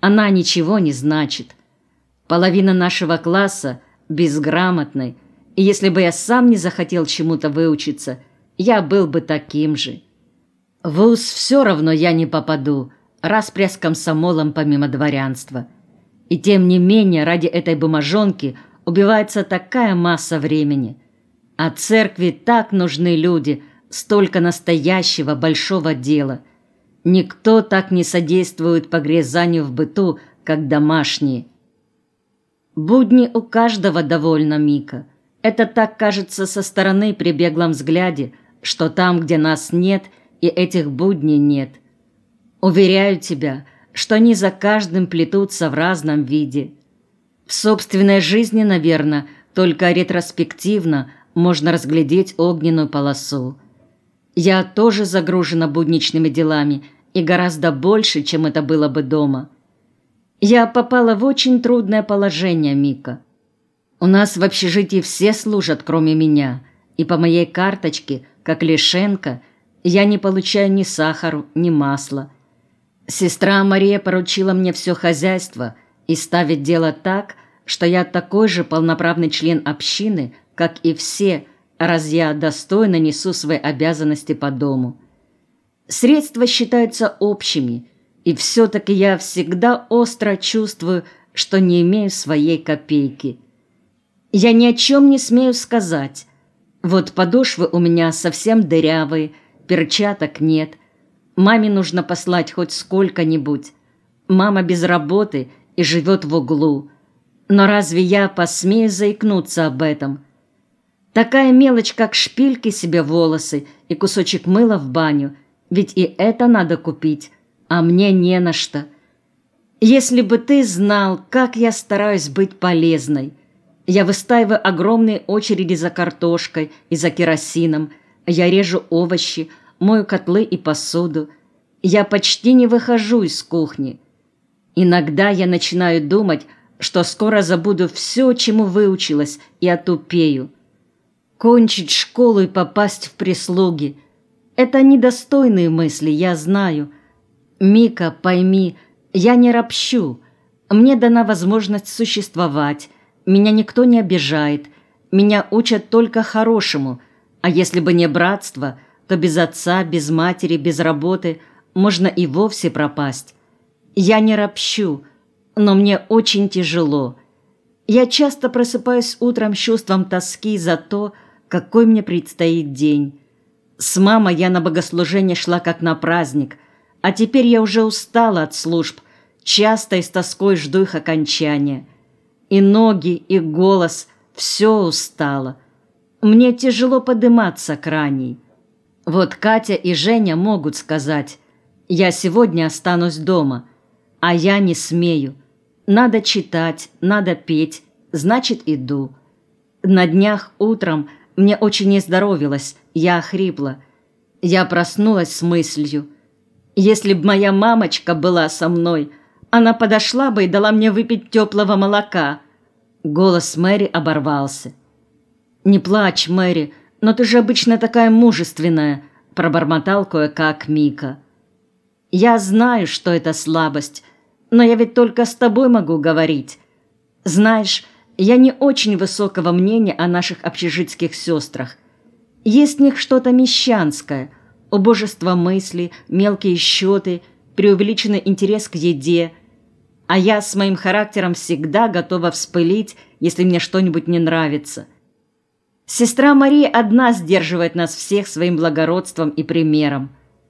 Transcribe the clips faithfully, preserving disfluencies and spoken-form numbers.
Она ничего не значит. Половина нашего класса безграмотной, и если бы я сам не захотел чему-то выучиться, я был бы таким же. В вуз все равно я не попаду, распря с комсомолом помимо дворянства. И тем не менее ради этой бумажонки убивается такая масса времени. А церкви так нужны люди, столько настоящего большого дела. Никто так не содействует погрязанию в быту, как домашние. Будни у каждого довольно, Мика. Это так кажется со стороны при беглом взгляде, что там, где нас нет, и этих будней нет. Уверяю тебя, что они за каждым плетутся в разном виде. В собственной жизни, наверное, только ретроспективно можно разглядеть огненную полосу. Я тоже загружена будничными делами, и гораздо больше, чем это было бы дома. Я попала в очень трудное положение, Мика. У нас в общежитии все служат, кроме меня, и по моей карточке, как Лишенко, я не получаю ни сахару, ни масла. Сестра Мария поручила мне все хозяйство и ставит дело так, что я такой же полноправный член общины, как и все, раз я достойно несу свои обязанности по дому. Средства считаются общими, и все-таки я всегда остро чувствую, что не имею своей копейки. Я ни о чем не смею сказать. Вот подошвы у меня совсем дырявые, перчаток нет. Маме нужно послать хоть сколько-нибудь. Мама без работы и живет в углу. Но разве я посмею заикнуться об этом? Такая мелочь, как шпильки себе в волосы и кусочек мыла в баню, ведь и это надо купить, а мне не на что. Если бы ты знал, как я стараюсь быть полезной. Я выстаиваю огромные очереди за картошкой и за керосином, я режу овощи, мою котлы и посуду. Я почти не выхожу из кухни. Иногда я начинаю думать, что скоро забуду все, чему выучилась, и отупею. Кончить школу и попасть в прислуги – это недостойные мысли, я знаю. Мика, пойми, я не ропщу. Мне дана возможность существовать. Меня никто не обижает. Меня учат только хорошему. А если бы не братство, то без отца, без матери, без работы можно и вовсе пропасть. Я не ропщу, но мне очень тяжело. Я часто просыпаюсь утром с чувством тоски за то, какой мне предстоит день. С мамой я на богослужение шла как на праздник, а теперь я уже устала от служб, часто и с тоской жду их окончания. И ноги, и голос – все устало. Мне тяжело подниматься к ранней. Вот Катя и Женя могут сказать: «Я сегодня останусь дома», а я не смею. Надо читать, надо петь, значит, иду. На днях утром мне очень не здоровилось, я охрипла. Я проснулась с мыслью: если б моя мамочка была со мной, она подошла бы и дала мне выпить теплого молока. Голос Мэри оборвался. «Не плачь, Мэри, но ты же обычно такая мужественная», пробормотал кое-как Мика. «Я знаю, что это слабость, но я ведь только с тобой могу говорить. Знаешь, я не очень высокого мнения о наших общежитских сестрах. Есть в них что-то мещанское, убожество мысли, мелкие счеты, преувеличенный интерес к еде. А я с моим характером всегда готова вспылить, если мне что-нибудь не нравится. Сестра Мария одна сдерживает нас всех своим благородством и примером.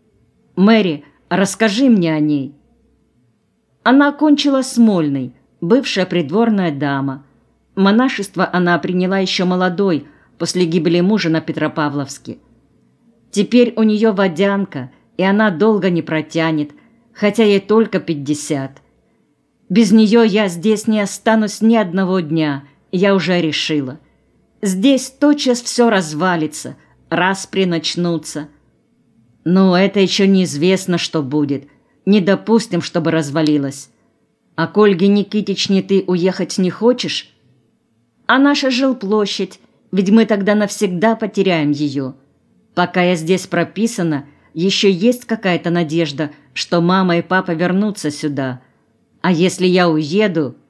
Мэри, расскажи мне о ней». Она окончила Смольный, бывшая придворная дама. Монашество она приняла еще молодой, после гибели мужа на Петропавловске. Теперь у нее водянка, и она долго не протянет, хотя ей только пятьдесят. Без нее я здесь не останусь ни одного дня, я уже решила. Здесь тотчас все развалится, распри начнутся. Но это еще неизвестно, что будет. Не допустим, чтобы развалилось. А к Ольге Никитичне ты уехать не хочешь? А наша жилплощадь, ведь мы тогда навсегда потеряем ее. Пока я здесь прописана, еще есть какая-то надежда, что мама и папа вернутся сюда. А если я уеду,